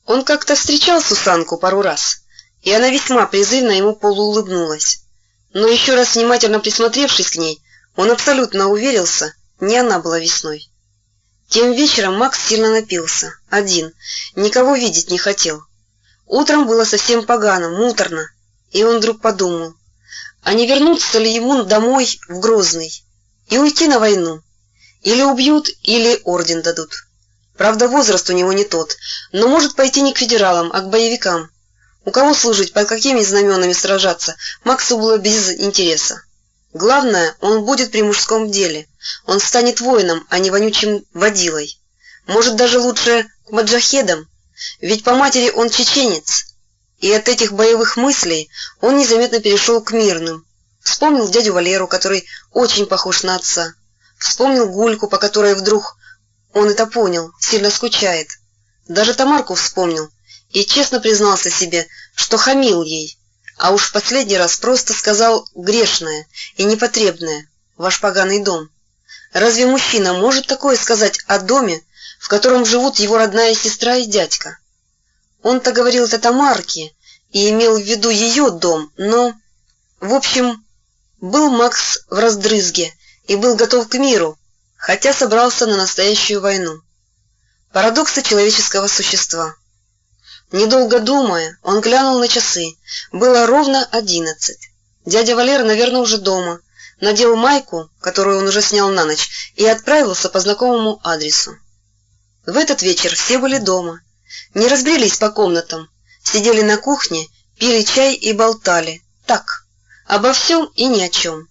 Он как-то встречал Сусанку пару раз, и она весьма призывно ему полуулыбнулась. Но еще раз внимательно присмотревшись к ней, он абсолютно уверился, не она была весной. Тем вечером Макс сильно напился, один, никого видеть не хотел. Утром было совсем погано, муторно, и он вдруг подумал, а не вернуться ли ему домой в Грозный и уйти на войну? Или убьют, или орден дадут. Правда, возраст у него не тот, но может пойти не к федералам, а к боевикам. У кого служить, под какими знаменами сражаться, Максу было без интереса. Главное, он будет при мужском деле. Он станет воином, а не вонючим водилой. Может, даже лучше к маджахедам, ведь по матери он чеченец. И от этих боевых мыслей он незаметно перешел к мирным. Вспомнил дядю Валеру, который очень похож на отца. Вспомнил Гульку, по которой вдруг он это понял, сильно скучает. Даже Тамарку вспомнил и честно признался себе, что хамил ей, а уж в последний раз просто сказал грешное и непотребное: «Ваш поганый дом». Разве мужчина может такое сказать о доме, в котором живут его родная сестра и дядька? Он-то говорил это Тамарке и имел в виду ее дом, но... В общем, был Макс в раздрызге и был готов к миру, хотя собрался на настоящую войну. Парадоксы человеческого существа. Недолго думая, он глянул на часы. Было ровно 11. Дядя Валера, наверное, уже дома. Надел майку, которую он уже снял на ночь, и отправился по знакомому адресу. В этот вечер все были дома. Не разбрелись по комнатам. Сидели на кухне, пили чай и болтали. Так, обо всем и ни о чем.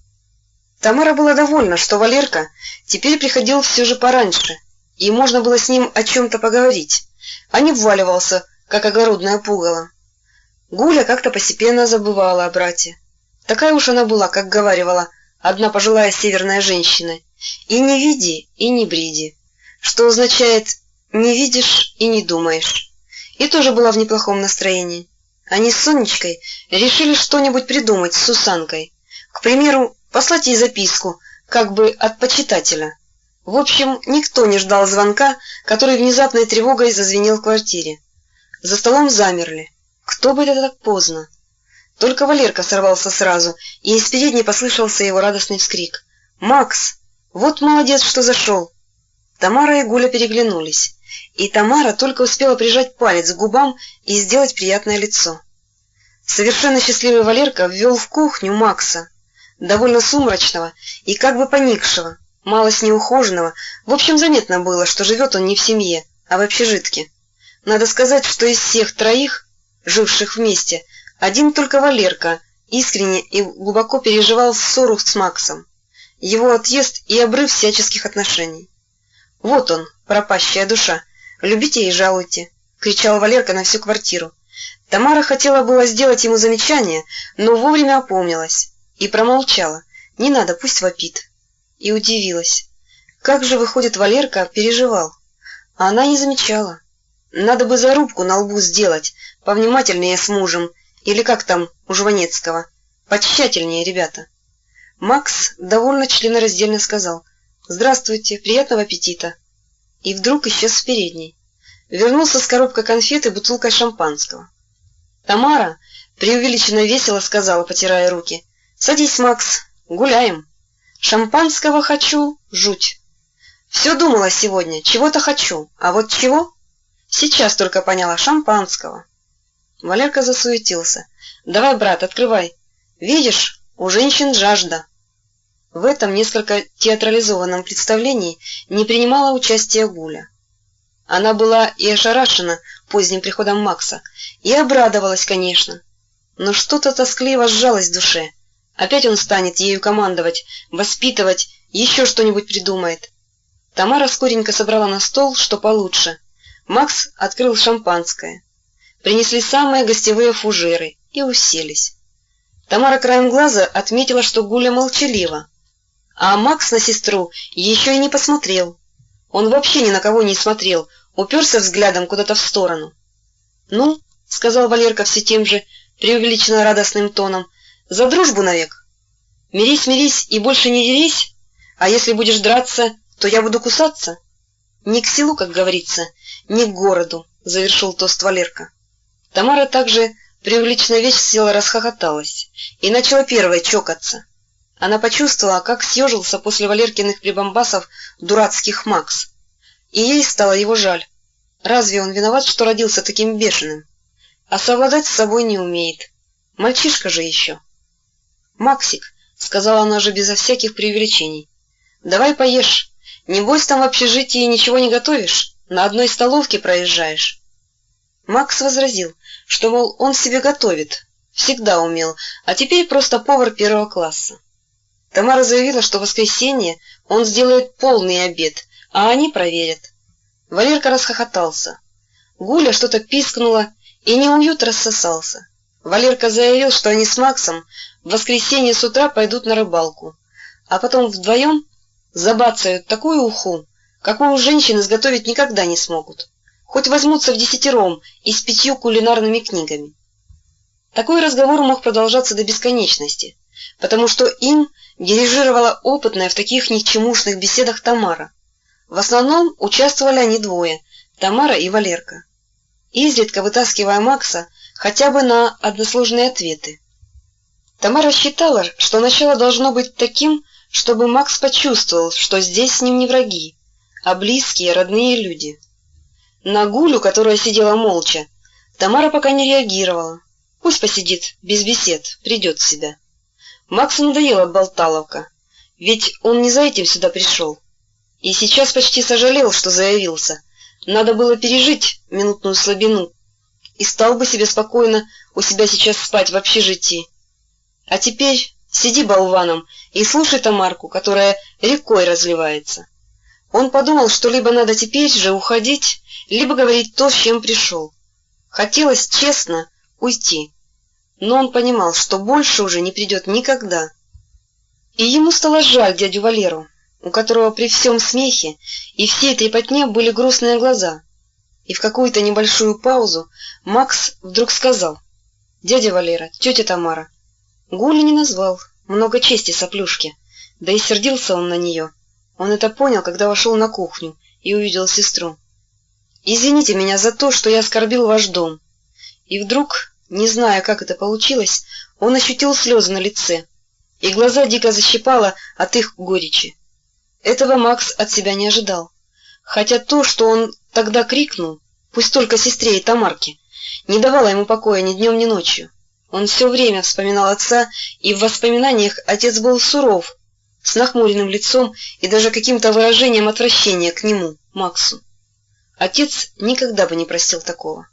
Тамара была довольна, что Валерка теперь приходил все же пораньше, и можно было с ним о чем-то поговорить, а не вваливался, как огородное пугало. Гуля как-то постепенно забывала о брате. Такая уж она была, как говаривала одна пожилая северная женщина: «И не види, и не бреди», что означает «не видишь и не думаешь». И тоже была в неплохом настроении. Они с Сонечкой решили что-нибудь придумать с Сусанкой. К примеру, послать ей записку, как бы от почитателя. В общем, никто не ждал звонка, который внезапной тревогой зазвенел в квартире. За столом замерли. Кто бы это так поздно? Только Валерка сорвался сразу, и из передней послышался его радостный вскрик: «Макс! Вот молодец, что зашел!» Тамара и Гуля переглянулись, и Тамара только успела прижать палец к губам и сделать приятное лицо. Совершенно счастливый Валерка ввел в кухню Макса, довольно сумрачного и как бы поникшего, малость неухоженного. В общем, заметно было, что живет он не в семье, а в общежитке. Надо сказать, что из всех троих, живших вместе, один только Валерка искренне и глубоко переживал ссору с Максом, его отъезд и обрыв всяческих отношений. «Вот он, пропащая душа, любите и жалуйте», — кричал Валерка на всю квартиру. Тамара хотела было сделать ему замечание, но вовремя опомнилась и промолчала. «Не надо, пусть вопит». И удивилась. Как же, выходит, Валерка переживал, а она не замечала. Надо бы зарубку на лбу сделать, повнимательнее с мужем, или как там у Жванецкого, потщательнее, ребята. Макс довольно членораздельно сказал: «Здравствуйте, приятного аппетита», и вдруг исчез в передней. Вернулся с коробкой конфет и бутылкой шампанского. Тамара преувеличенно весело сказала, потирая руки: «Садись, Макс, гуляем. Шампанского хочу, жуть. Все думала сегодня, чего-то хочу, а вот чего? Сейчас только поняла: шампанского». Валерка засуетился. «Давай, брат, открывай. Видишь, у женщин жажда». В этом несколько театрализованном представлении не принимала участия Гуля. Она была и ошарашена поздним приходом Макса, и обрадовалась, конечно. Но что-то тоскливо сжалось в душе. Опять он станет ею командовать, воспитывать, еще что-нибудь придумает. Тамара скоренько собрала на стол, что получше. Макс открыл шампанское. Принесли самые гостевые фужеры и уселись. Тамара краем глаза отметила, что Гуля молчалива, а Макс на сестру еще и не посмотрел. Он вообще ни на кого не смотрел, уперся взглядом куда-то в сторону. «Ну, — сказал Валерка все тем же преувеличенно радостным тоном, — за дружбу навек. Мирись, мирись и больше не дерись, а если будешь драться, то я буду кусаться. Не к селу, как говорится, не к городу, завершил тост Валерка. Тамара также преувеличенно весело расхохоталась и начала первой чокаться. Она почувствовала, как съежился после Валеркиных прибамбасов дурацких Макс. И ей стало его жаль. Разве он виноват, что родился таким бешеным? А совладать с собой не умеет. Мальчишка же еще. «Максик», — сказала она же безо всяких преувеличений, — «давай поешь. Небось там в общежитии ничего не готовишь, на одной столовке проезжаешь». Макс возразил, что, мол, он себе готовит, всегда умел, а теперь просто повар первого класса. Тамара заявила, что в воскресенье он сделает полный обед, а они проверят. Валерка расхохотался. Гуля что-то пискнула, и неуют рассосался. Валерка заявил, что они с Максом в воскресенье с утра пойдут на рыбалку, а потом вдвоем забацают такую уху, какую женщины сготовить никогда не смогут, хоть возьмутся вдесятером и с 5 кулинарными книгами. Такой разговор мог продолжаться до бесконечности, потому что им дирижировала опытная в таких никчемушных беседах Тамара. В основном участвовали они двое, Тамара и Валерка, изредка вытаскивая Макса хотя бы на односложные ответы. Тамара считала, что начало должно быть таким, чтобы Макс почувствовал, что здесь с ним не враги, а близкие, родные люди. На Гулю, которая сидела молча, Тамара пока не реагировала. Пусть посидит, без бесед, придет в себя. Максу надоела болталовка, ведь он не за этим сюда пришел. И сейчас почти сожалел, что заявился. Надо было пережить минутную слабину, и стал бы себе спокойно у себя сейчас спать в общежитии. А теперь сиди болваном и слушай Тамарку, которая рекой разливается. Он подумал, что либо надо теперь же уходить, либо говорить то, с чем пришел. Хотелось честно уйти, но он понимал, что больше уже не придет никогда. И ему стало жаль дядю Валеру, у которого при всем смехе и всей трепотне были грустные глаза. И в какую-то небольшую паузу Макс вдруг сказал: «Дядя Валера, тетя Тамара». Гулю не назвал, много чести соплюшке, да и сердился он на нее. Он это понял, когда вошел на кухню и увидел сестру. «Извините меня за то, что я оскорбил ваш дом». И вдруг, не зная, как это получилось, он ощутил слезы на лице, и глаза дико защипало от их горечи. Этого Макс от себя не ожидал, хотя то, что он тогда крикнул, пусть только сестре и Тамарке, не давало ему покоя ни днем, ни ночью. Он все время вспоминал отца, и в воспоминаниях отец был суров, с нахмуренным лицом и даже каким-то выражением отвращения к нему, Максу. Отец никогда бы не простил такого.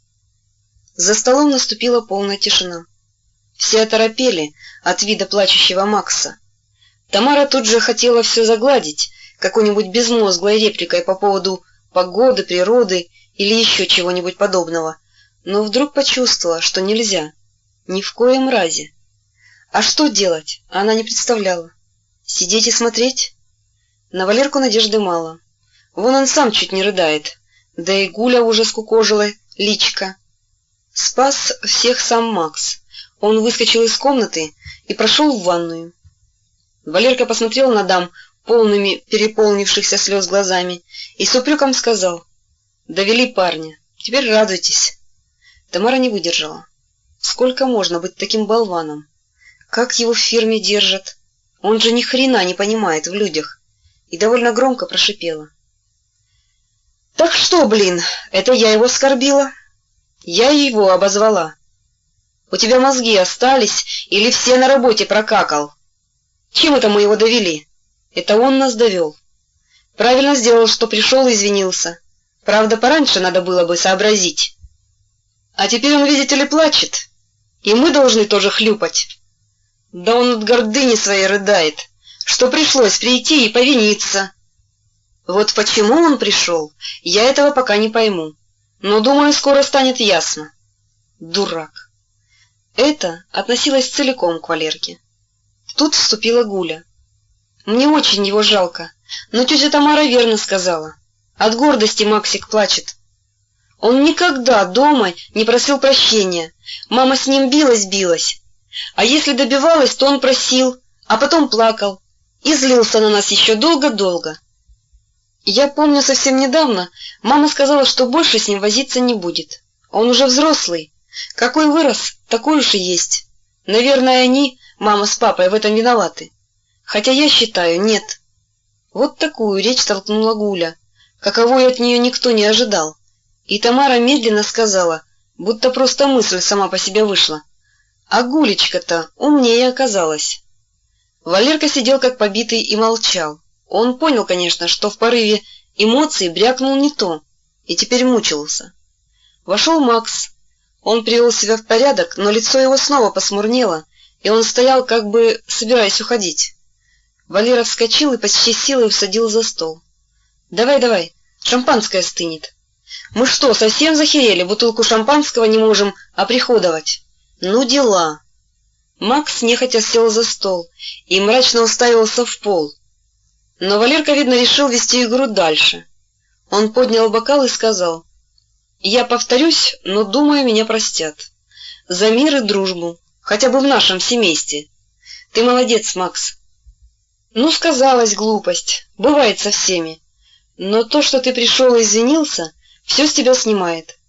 За столом наступила полная тишина. Все оторопели от вида плачущего Макса. Тамара тут же хотела все загладить какой-нибудь безмозглой репликой по поводу погоды, природы или еще чего-нибудь подобного, но вдруг почувствовала, что нельзя, ни в коем разе. А что делать, она не представляла. Сидеть и смотреть? На Валерку надежды мало. Вон он сам чуть не рыдает, да и Гуля уже скукожила личка. Спас всех сам Макс. Он выскочил из комнаты и прошел в ванную. Валерка посмотрел на дам полными переполнившихся слез глазами и с упреком сказал: «Довели парня, теперь радуйтесь». Тамара не выдержала. Сколько можно быть таким болваном? Как его в фирме держат? Он же ни хрена не понимает в людях. И довольно громко прошипела: «Так что, блин, это я его оскорбила? Я его обозвала. У тебя мозги остались или все на работе прокакал? Чем это мы его довели? Это он нас довел. Правильно сделал, что пришел и извинился. Правда, пораньше надо было бы сообразить. А теперь он, видите ли, плачет, и мы должны тоже хлюпать. Да он от гордыни своей рыдает, что пришлось прийти и повиниться. Вот почему он пришел, я этого пока не пойму, но, думаю, скоро станет ясно. Дурак». Это относилось целиком к Валерке. Тут вступила Гуля. «Мне очень его жалко, но тетя Тамара верно сказала. От гордости Максик плачет. Он никогда дома не просил прощения. Мама с ним билась. А если добивалась, то он просил, а потом плакал и злился на нас еще долго-долго». Я помню, совсем недавно мама сказала, что больше с ним возиться не будет. Он уже взрослый. Какой вырос, такой уж и есть. Наверное, они, мама с папой, в этом виноваты. Хотя я считаю, нет. Вот такую речь толкнула Гуля, каковой от нее никто не ожидал. И Тамара медленно сказала, будто просто мысль сама по себе вышла. А Гулечка-то умнее оказалась. Валерка сидел как побитый и молчал. Он понял, конечно, что в порыве эмоций брякнул не то, и теперь мучился. Вошел Макс. Он привел себя в порядок, но лицо его снова посмурнело, и он стоял, как бы собираясь уходить. Валера вскочил и почти силой усадил за стол. «Давай, давай, шампанское стынет. Мы что, совсем захерели, бутылку шампанского не можем оприходовать? Ну дела!» Макс нехотя сел за стол и мрачно уставился в пол. Но Валерка, видно, решил вести игру дальше. Он поднял бокал и сказал: «Я повторюсь, но, думаю, меня простят. За мир и дружбу, хотя бы в нашем семействе. Ты молодец, Макс». «Ну, сказалась глупость, бывает со всеми. Но то, что ты пришел и извинился, все с тебя снимает.